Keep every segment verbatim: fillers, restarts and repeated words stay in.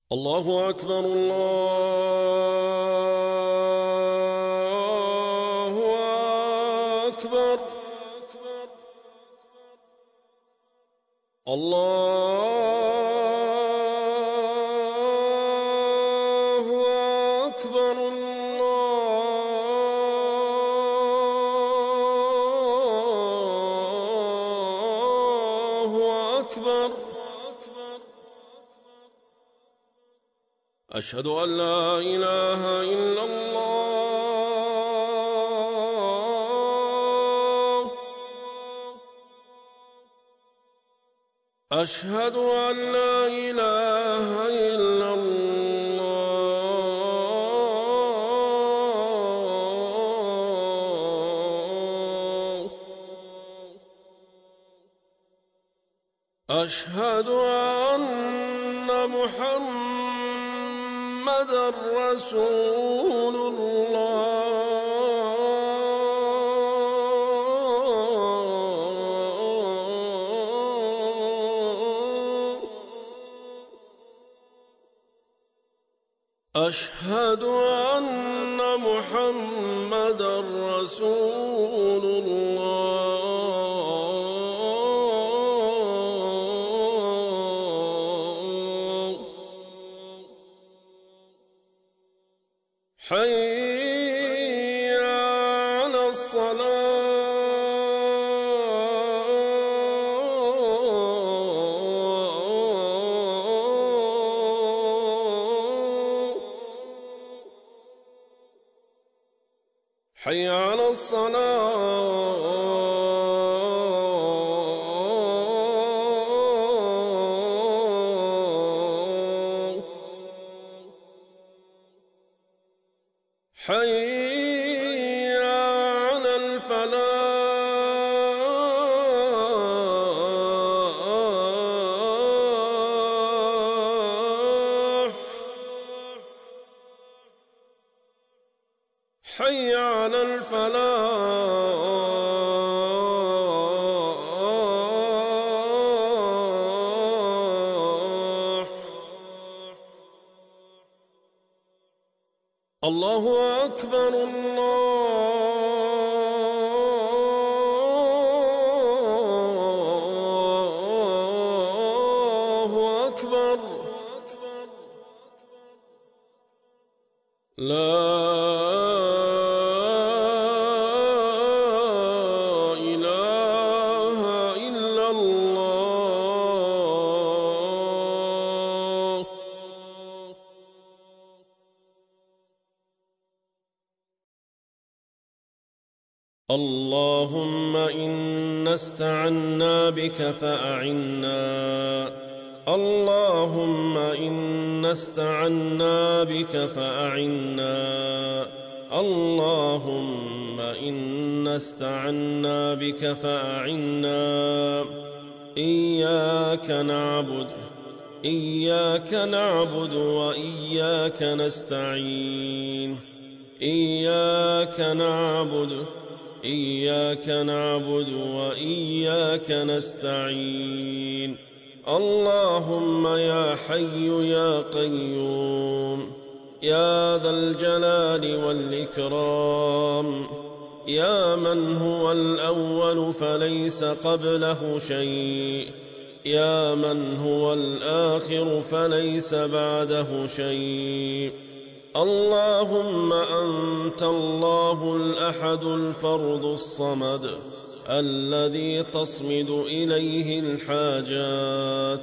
الله أكبر الله أكبر الله أكبر الله أكبر. أشهد أن لا إله إلا الله. أشهد أن لا إله إلا الله. أشهد أن محمد محمد رسول الله. أشهد أن محمد رسول الله. حي على الصلاة. حي على الصلاة. حي على الفلاح. حي على الفلاح. الله أكبر الله أكبر. لا إله إلا الله. اللهم إنا استعنا بك فأعنا. اللهم إنا استعنا بك فأعنا. اللهم إنا استعنا بك فأعنا. إياك نعبد إياك نعبد وإياك نستعين. إياك نعبد إياك نعبد وإياك نستعين. اللهم يا حي يا قيوم يا ذا الجلال والإكرام، يا من هو الأول فليس قبله شيء، يا من هو الآخر فليس بعده شيء. اللهم أنت الله الأحد الفرد الصمد الذي تصمد إليه الحاجات،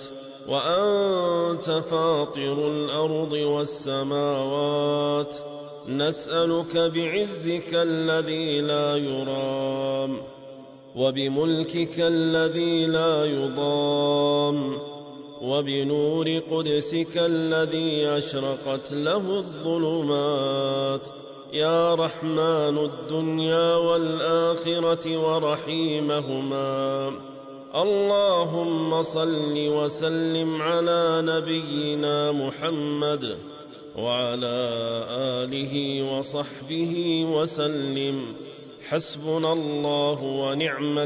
وأنت فاطر الأرض والسماوات. نسألك بعزك الذي لا يرام، وبملكك الذي لا يضام، وبنور قدسك الذي أشرقت له الظلمات، يا رحمن الدنيا والآخرة ورحيمهما. اللهم صل وسلم على نبينا محمد وعلى آله وصحبه وسلم. حسبنا الله ونعم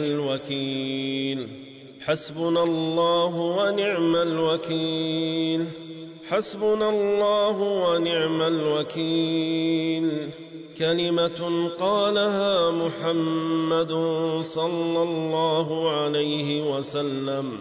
الوكيل، حسبنا الله ونعم الوكيل، حسبنا الله ونعم الوكيل. كلمة قالها محمد صلى الله عليه وسلم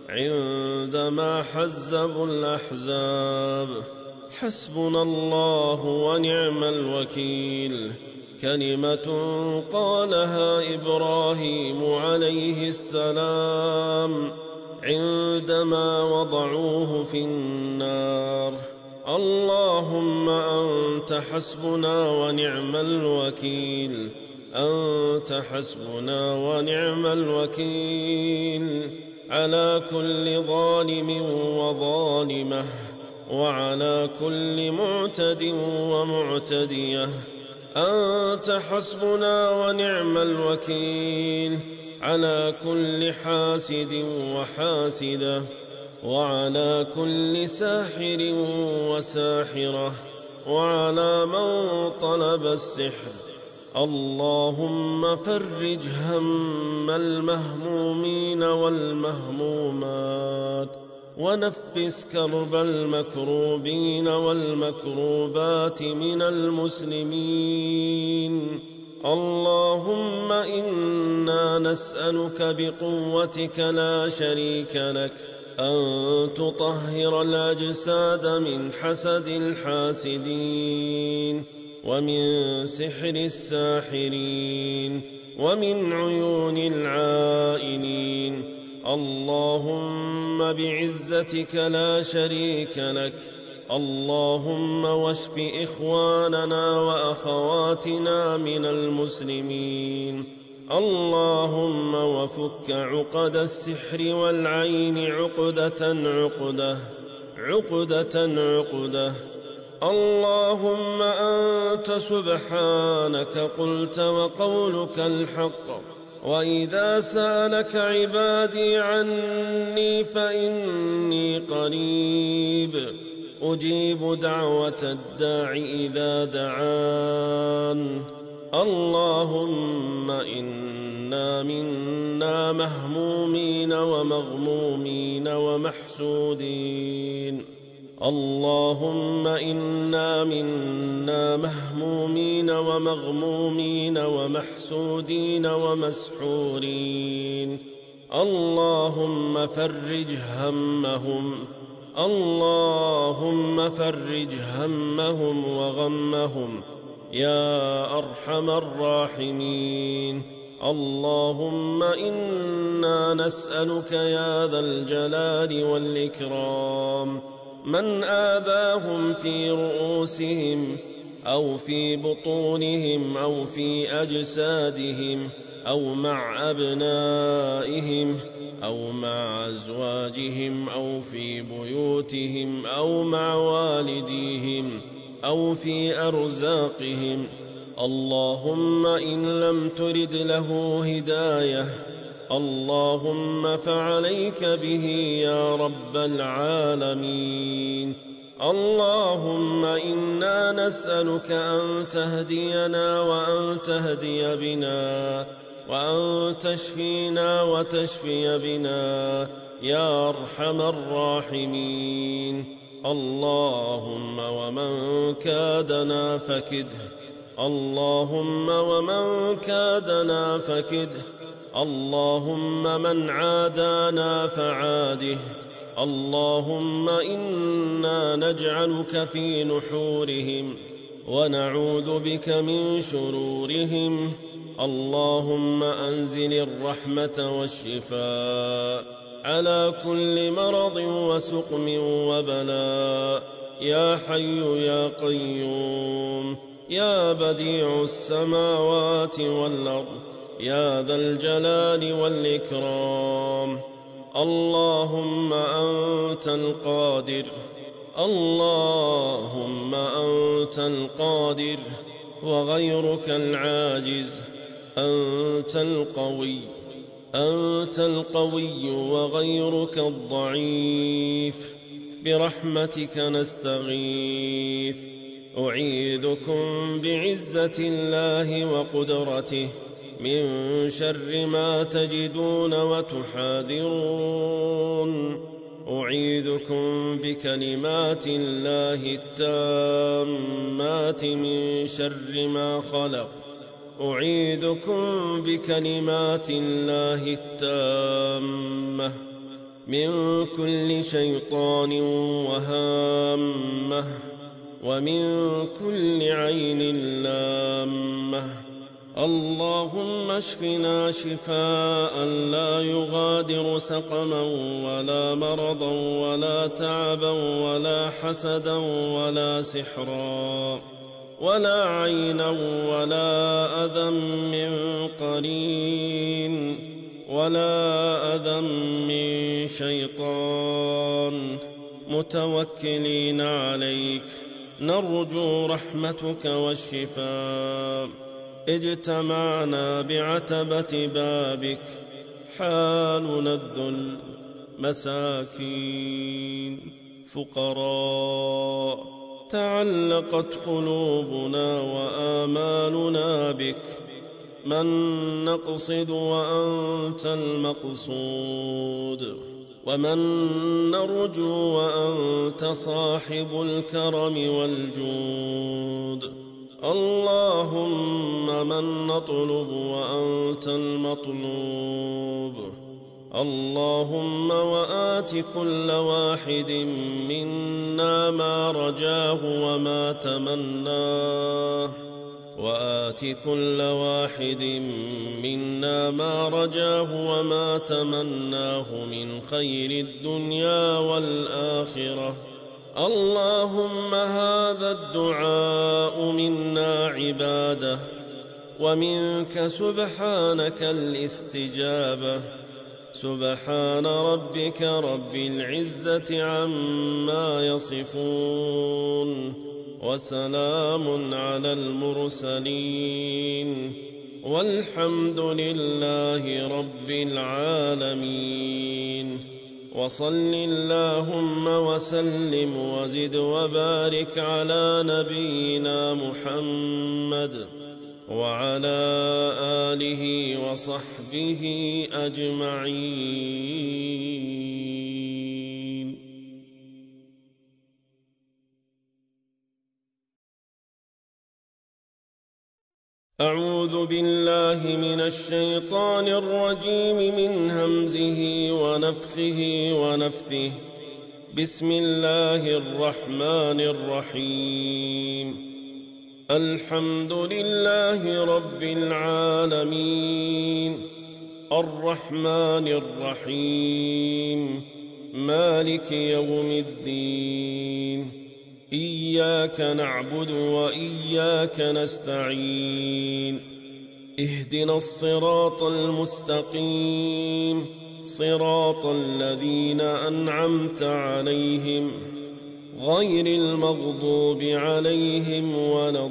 عندما حزبوا الأحزاب: حسبنا الله ونعم الوكيل. كلمة قالها إبراهيم عليه السلام عندما وضعوه في النار: اللهم أنت حسبنا ونعم الوكيل، أنت حسبنا ونعم الوكيل على كل ظالم وظالمة، وعلى كل معتد ومعتدية. أنت حسبنا ونعم الوكيل على كل حاسد وحاسدة، وعلى كل ساحر وساحرة، وعلى من طلب السحر. اللهم فرج هم المهمومين والمهمومات، ونفس كرب المكروبين والمكروبات من المسلمين. اللهم إنا نسألك بقوتك لا شريك لك أن تطهر الأجساد من حسد الحاسدين، ومن سحر الساحرين، ومن عيون العائنين. اللهم بعزتك لا شريك لك، اللهم واشف إخواننا وأخواتنا من المسلمين. اللهم وفك عقد السحر والعين عقدة عقدة عقدة عقدة. اللهم أنت سبحانك قلت وقولك الحق: وإذا سألك عبادي عني فإني قريب أجيب دعوة الداع إذا دعان. اللهم إنا منا مهمومين ومغمومين ومحسودين. اللهم إنا منا مهمومين ومغمومين ومحسودين ومسحورين. اللهم فرج همهم، اللهم فرج همهم وغمهم يا أرحم الراحمين. اللهم إنا نسألك يا ذا الجلال والإكرام من آذاهم في رؤوسهم أو في بطونهم أو في أجسادهم أو مع أبنائهم أو مع أزواجهم أو في بيوتهم أو مع والديهم أو في أرزاقهم. اللهم إن لم ترد له هداية اللهم فعليك به يا رب العالمين. اللهم إنا نسألك أن تهدينا وأن تهدي بنا وأن تشفينا وتشفي بنا يا أرحم الراحمين. اللهم ومن كادنا فكده، اللهم ومن كادنا فكده، اللهم من عادانا فعاده. اللهم إنا نجعلك في نحورهم ونعوذ بك من شرورهم. اللهم أنزل الرحمة والشفاء على كل مرض وسقم وبلاء يا حي يا قيوم يا بديع السماوات والأرض يا ذا الجلال والإكرام. اللهم أنت القادر، اللهم أنت القادر وغيرك العاجز. أنت القوي، أنت القوي وغيرك الضعيف. برحمتك نستغيث. أعيذكم بعزة الله وقدرته من شر ما تجدون وتحاذرون. أعيذكم بكلمات الله التامات من شر ما خلق أعيذكم بكلمات الله التامة من كل شيطان وهامة ومن كل عين لامة. اللهم اشفنا شفاء لا يغادر سقما ولا مرضا ولا تعبا ولا حسدا ولا سحرا ولا عينا ولا أذى من قرين ولا أذى من شيطان متوكلين عليك نرجو رحمتك والشفاء. اجتمعنا بعتبة بابك حالنا الذل مساكين فقراء تعلقت قلوبنا وآمالنا بك من نقصد وأنت المقصود ومن نرجو وأنت صاحب الكرم والجود. اللهم من نطلب وأنت المطلوب. اللهم وآت كل واحد منا ما رجاه وما تمناه وآت كل واحد منا ما رجاه وما تمناه من خير الدنيا والآخرة. اللهم هذا الدعاء منا عباده ومنك سبحانك الاستجابة. سبحان ربك رب العزة عما يصفون وسلام على المرسلين والحمد لله رب العالمين. وصل اللهم وسلم وزد وبارك على نبينا محمد وعلى آله وصحبه أجمعين. أعوذ بالله من الشيطان الرجيم من همزه ونفخه ونفثه. بسم الله الرحمن الرحيم. الحمد لله رب العالمين الرحمن الرحيم مالك يوم الدين. إياك نعبد وإياك نستعين. اهدنا الصراط المستقيم صراط الذين أنعمت عليهم غير المغضوب عليهم ولا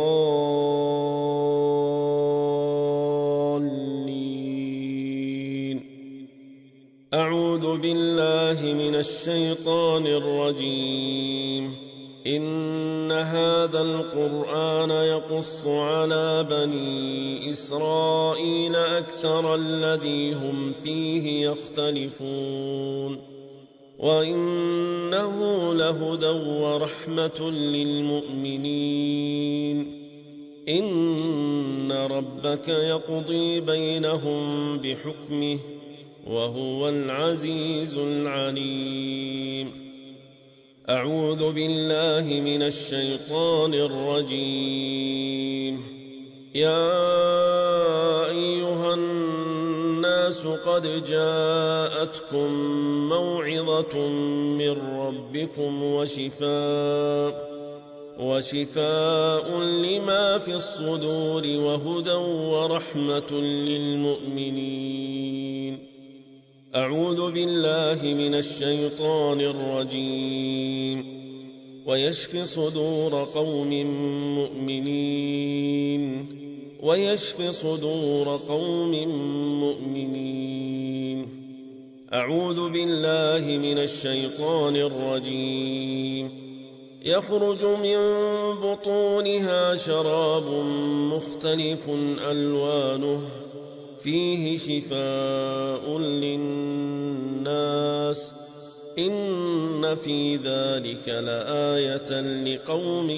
الضالين. أعوذ بالله من الشيطان الرجيم. إن هذا القرآن يقص على بني إسرائيل أكثر الذي هم فيه يختلفون وإنه لهدى ورحمة للمؤمنين. إن ربك يقضي بينهم بحكمه وهو العزيز العليم. أعوذ بالله من الشيطان الرجيم. يا أيها الناس قد جاءتكم موعظة من ربكم وشفاء وشفاء لما في الصدور وهدى ورحمة للمؤمنين. أعوذ بالله من الشيطان الرجيم. ويشفي صدور قوم مؤمنين ويشفي صدور قوم مؤمنين. أعوذ بالله من الشيطان الرجيم. يخرج من بطونها شراب مختلف ألوانه فيه شفاء للناس. إن في ذلك لآية لقوم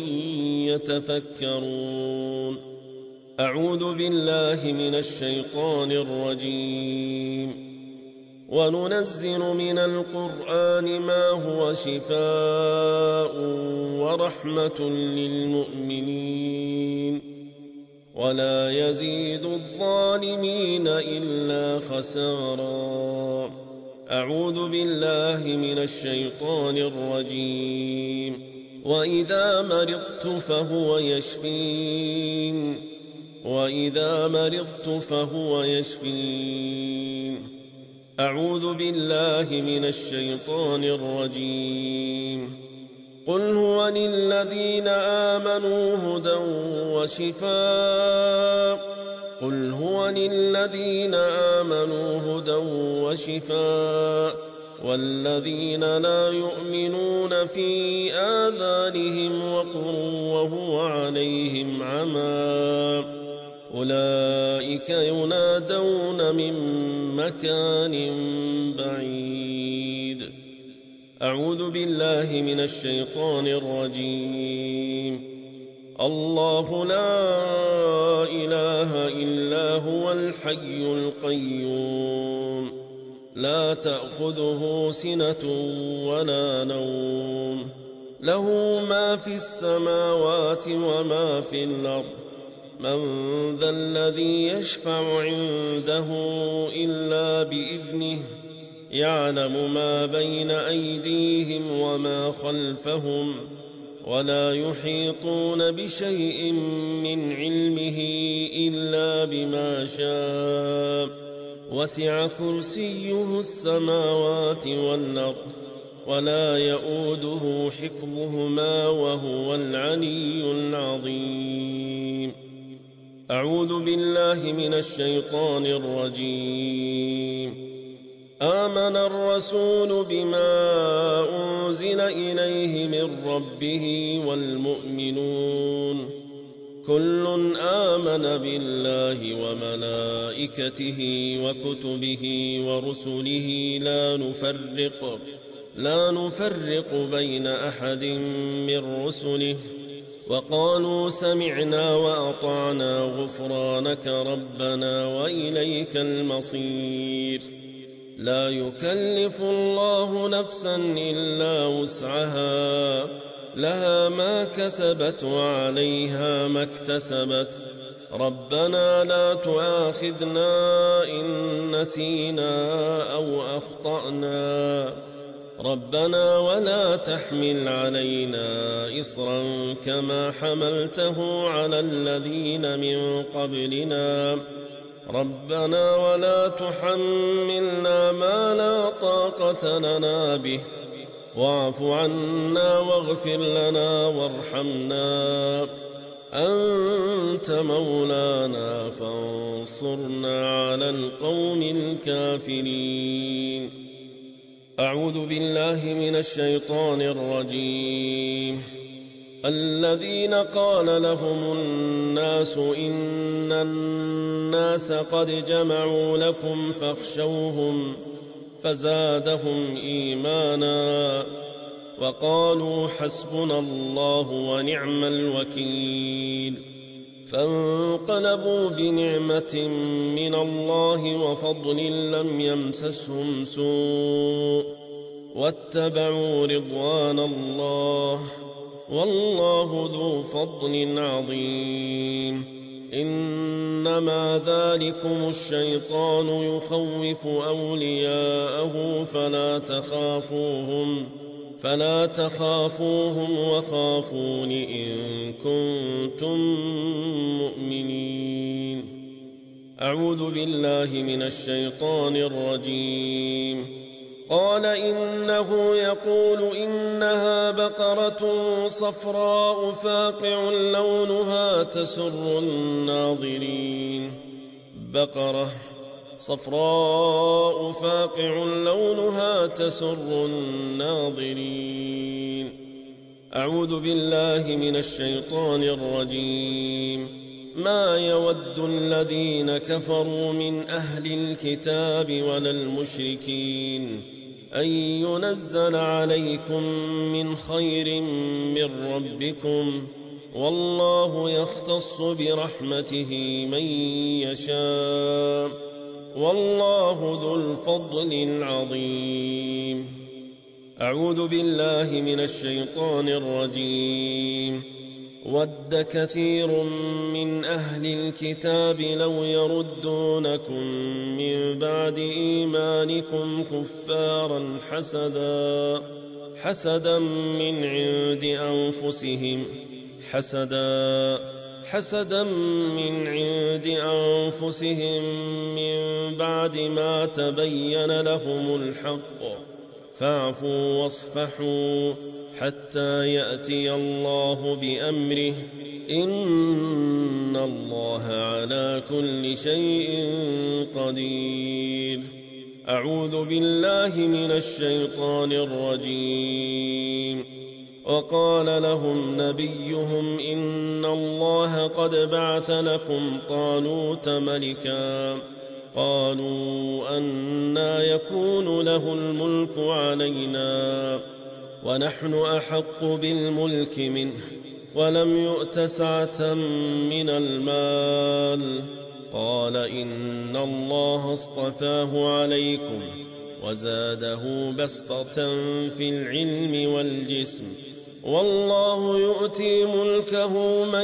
يتفكرون. أعوذ بالله من الشيطان الرجيم. وننزل من القرآن ما هو شفاء ورحمة للمؤمنين ولا يزيد الظالمين إلا خسارا. أعوذ بالله من الشيطان الرجيم. وإذا مرضت فهو يشفين وإذا مرضت فهو يشفين. أعوذ بالله من الشيطان الرجيم. قل هو للذين آمنوا هدى وشفاء قل هو للذين آمنوا هدى وشفاء والذين لا يؤمنون في آذانهم وقر وهو عليهم عمى أولئك ينادون من مكان بعيد. أعوذ بالله من الشيطان الرجيم. الله لا إله إلا هو الحي القيوم لا تأخذه سنة ولا نوم له ما في السماوات وما في الأرض من ذا الذي يشفع عنده إلا بإذنه يعلم ما بين أيديهم وما خلفهم ولا يحيطون بشيء من علمه إلا بما شاء وسع كرسيه السماوات والأرض ولا يؤوده حفظهما وهو العلي العظيم. أعوذ بالله من الشيطان الرجيم. آمن الرسول بما أنزل إليه من ربه والمؤمنون كل آمن بالله وملائكته وكتبه ورسله لا نفرق لا نفرق بين أحد من رسله وقالوا سمعنا وأطعنا غفرانك ربنا وإليك المصير. لا يكلف الله نفسا إلا وسعها لها ما كسبت وعليها ما اكتسبت ربنا لا تؤاخذنا إن نسينا أو أخطأنا ربنا ولا تحمل علينا إصرا كما حملته على الذين من قبلنا ربنا ولا تحملنا ما لا طاقة لنا به واعف عنا واغفر لنا وارحمنا أنت مولانا فانصرنا على القوم الكافرين. أعوذ بالله من الشيطان الرجيم. الذين قال لهم الناس إن الناس قد جمعوا لكم فاخشوهم فزادهم إيمانا وقالوا حسبنا الله ونعم الوكيل فانقلبوا بنعمة من الله وفضل لم يمسسهم سوء واتبعوا رضوان الله والله ذو فضل عظيم. إنما ذلكم الشيطان يخوف أولياءه فلا تخافوهم فلا تخافوهم وخافون إن كنتم مؤمنين. أعوذ بالله من الشيطان الرجيم. قال إنه يقول إنها بقرة صفراء فاقع لونها تسر الناظرين بقرة صفراء فاقع لونها تسر الناظرين. أعوذ بالله من الشيطان الرجيم. ما يود الذين كفروا من أهل الكتاب ولا المشركين أن ينزل عليكم من خير من ربكم، والله يختص برحمته من يشاء، والله ذو الفضل العظيم. أعوذ بالله من الشيطان الرجيم. ود كثير من أهل الكتاب لو يردونكم من بعد إيمانكم كفارا حسدا حسدا من عند أنفسهم حسدا حسدا من عند أنفسهم من بعد ما تبين لهم الحق، فاعفوا واصفحوا حتى يأتي الله بأمره، إن الله على كل شيء قدير. أعوذ بالله من الشيطان الرجيم. وقال لهم نبيهم إن الله قد بعث لكم طالوت ملكا، قالوا أنى يكون له الملك علينا ونحن أحق بالملك منه ولم يؤت سعة من المال، قال إن الله اصطفاه عليكم وزاده بسطة في العلم والجسم، والله يؤتي ملكه من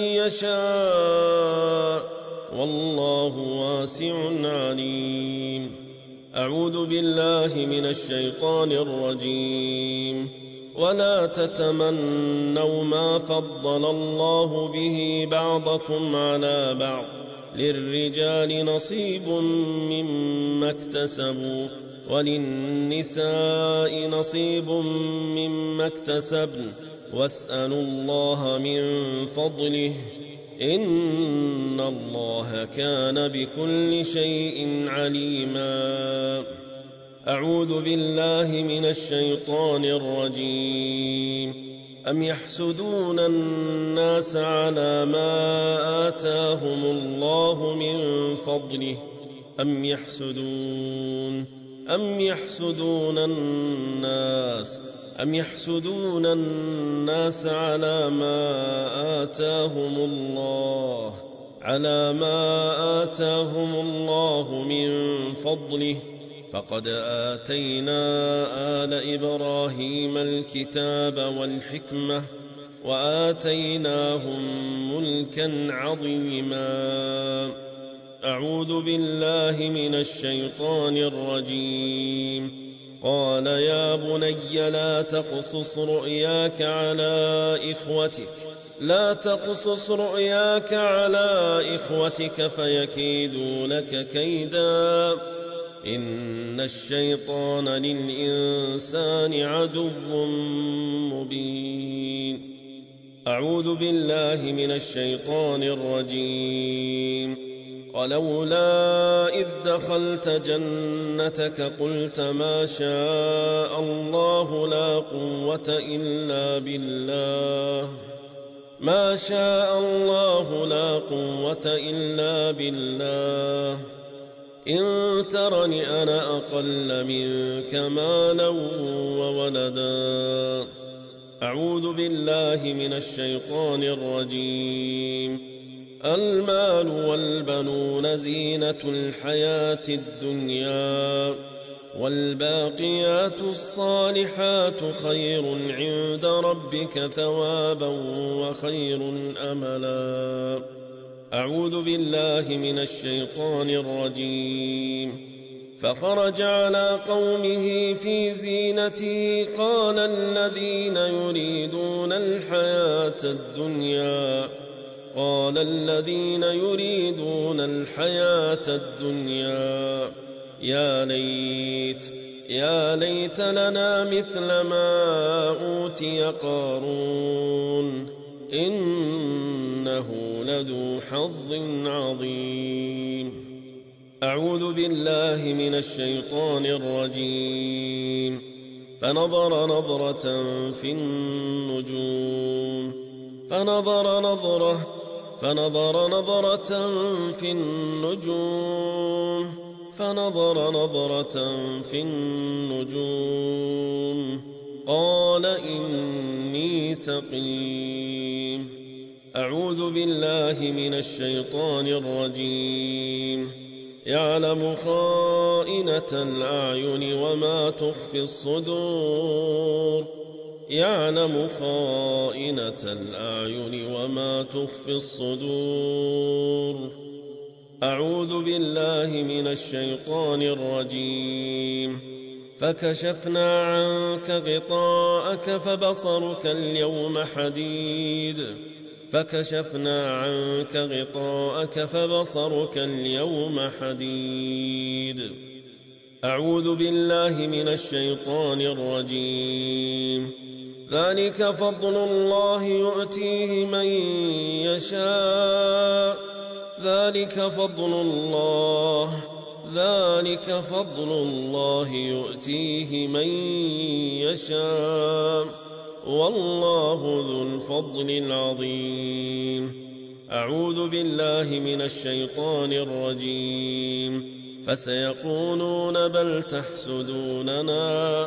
يشاء، والله واسع عليم. أعوذ بالله من الشيطان الرجيم. ولا تتمنوا ما فضل الله به بعضكم على بعض، للرجال نصيب مما اكتسبوا وللنساء نصيب مما اكتسبن، واسألوا الله من فضله، إن الله كان بكل شيء عليما. أعوذ بالله من الشيطان الرجيم. أم يحسدون الناس على ما آتاهم الله من فضله، أم يحسدون أم يحسدون الناس أم يحسدون الناس على ما آتاهم الله على ما آتاهم الله من فضله، فقد آتينا آل إبراهيم الكتاب والحكمة وآتيناهم ملكا عظيما. أعوذ بالله من الشيطان الرجيم. قال يا بني لا تقصص رؤياك على إخوتك لا تقصص رؤياك على إخوتك فيكيدوا لك كيدا، إن الشيطان للإنسان عدو مبين. أعوذ بالله من الشيطان الرجيم. ولولا إذ دخلت جنتك قلت ما شاء الله لا قوة إلا بالله ما شاء الله لا قوة إلا بالله إن ترني أنا أقل منك مالا وولدا. أعوذ بالله من الشيطان الرجيم. المال والبنون زينة الحياة الدنيا، والباقيات الصالحات خير عند ربك ثوابا وخير أملا. أعوذ بالله من الشيطان الرجيم. فخرج على قومه في زينته قال الذين يريدون الحياة الدنيا قال الذين يريدون الحياة الدنيا يا ليت يا ليت لنا مثل ما أوتي قارون إنه لذو حظ عظيم. أعوذ بالله من الشيطان الرجيم. فنظر نظرة في النجوم فنظر نظرة فنظر نظرة في النجوم فنظر نظرة في النجوم قال إني سقيم. أعوذ بالله من الشيطان الرجيم. يعلم خائنة الأعين وما تخفي الصدور يعلم خائنة الأعين وما تخفي الصدور. أعوذ بالله من الشيطان الرجيم. فكشفنا عنك غطاءك فبصرك اليوم حديد فكشفنا عنك غطاءك فبصرك اليوم حديد. أعوذ بالله من الشيطان الرجيم. ذلك فضل الله يؤتيه من يشاء ذلك فضل الله ذلك فضل الله يؤتيه من يشاء والله ذو الفضل العظيم. أعوذ بالله من الشيطان الرجيم. فسيقولون بل تحسدوننا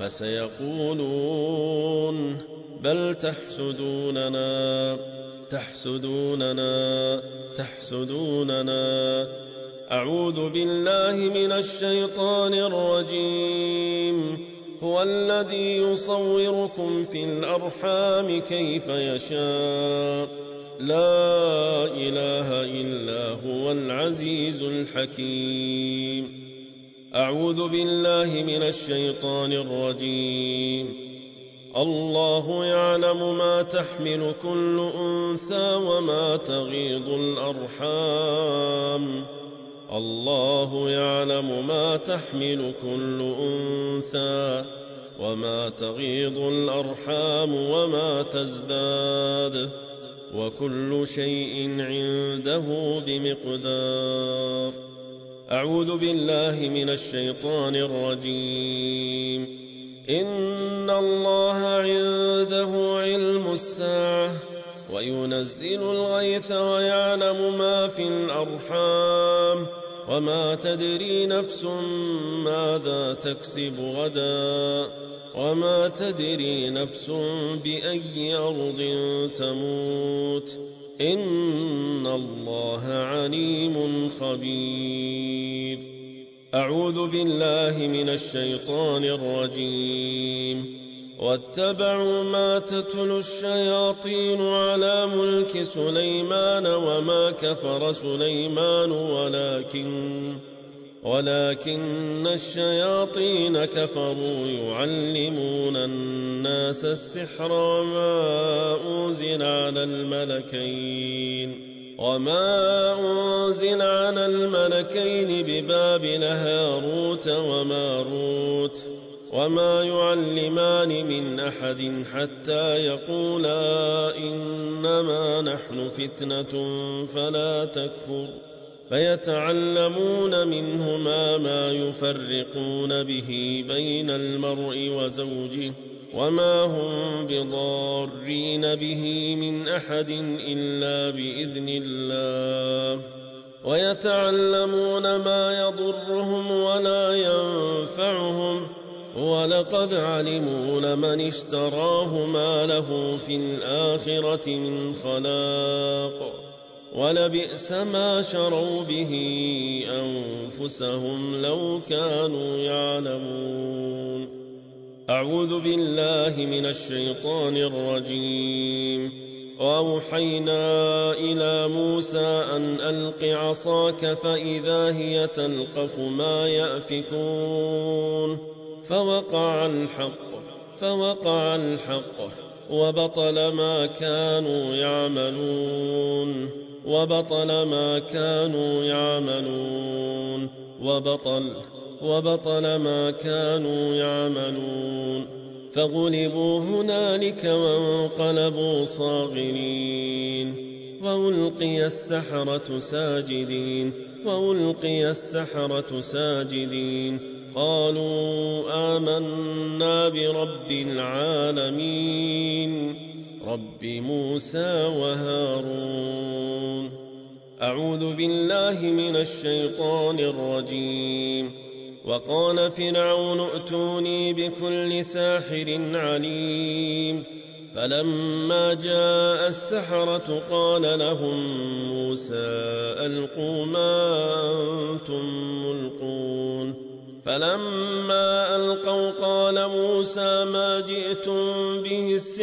فسيقولون بل تحسدوننا تحسدوننا تحسدوننا. أعوذ بالله من الشيطان الرجيم. هو الذي يصوركم في الأرحام كيف يشاء لا إله إلا هو العزيز الحكيم. أعوذ بالله من الشيطان الرجيم. الله يعلم ما تحمل كل أنثى وما تغيض الأرحام الله يعلم ما تحمل كل أنثى وما تغيض الأرحام وما تزداد وكل شيء عنده بمقدار. أعوذ بالله من الشيطان الرجيم. إن الله عنده علم الساعة وينزل الغيث ويعلم ما في الأرحام وما تدري نفس ماذا تكسب غدا وما تدري نفس بأي أرض تموت إن الله عليم خبير. أعوذ بالله من الشيطان الرجيم. واتبعوا ما تتلو الشياطين على ملك سليمان وما كفر سليمان ولكن ولكن الشياطين كفروا يعلمون الناس السحر وما أنزل على الملكين وما أنزل على الملكين ببابل هاروت وماروت وما يعلمان من أحد حتى يقولا إنما نحن فتنة فلا تكفر فيتعلمون منهما ما يفرقون به بين المرء وزوجه وما هم بضارين به من أحد إلا بإذن الله ويتعلمون ما يضرهم ولا ينفعهم ولقد علموا لمن اشتراه ما له في الآخرة من خلاق ولبئس ما شروا به أنفسهم لو كانوا يعلمون. أعوذ بالله من الشيطان الرجيم. وأوحينا إلى موسى أن ألق عصاك فإذا هي تلقف ما يأفكون فوقع الحق فوقع الحق وبطل ما كانوا يعملون وبطل ما كانوا يعملون وبطل وبطل ما كانوا يعملون فغلبوا هنالك وانقلبوا صاغرين وألقي السحرة ساجدين وألقي السحرة ساجدين قالوا آمنا برب العالمين رب موسى وهارون. أعوذ بالله من الشيطان الرجيم وقال فرعون ائتوني بكل ساحر عليم فلما جاء السحرة قال لهم موسى ألقوا ما أنتم ملقون فلما ألقوا قال موسى ما جئتم به السحر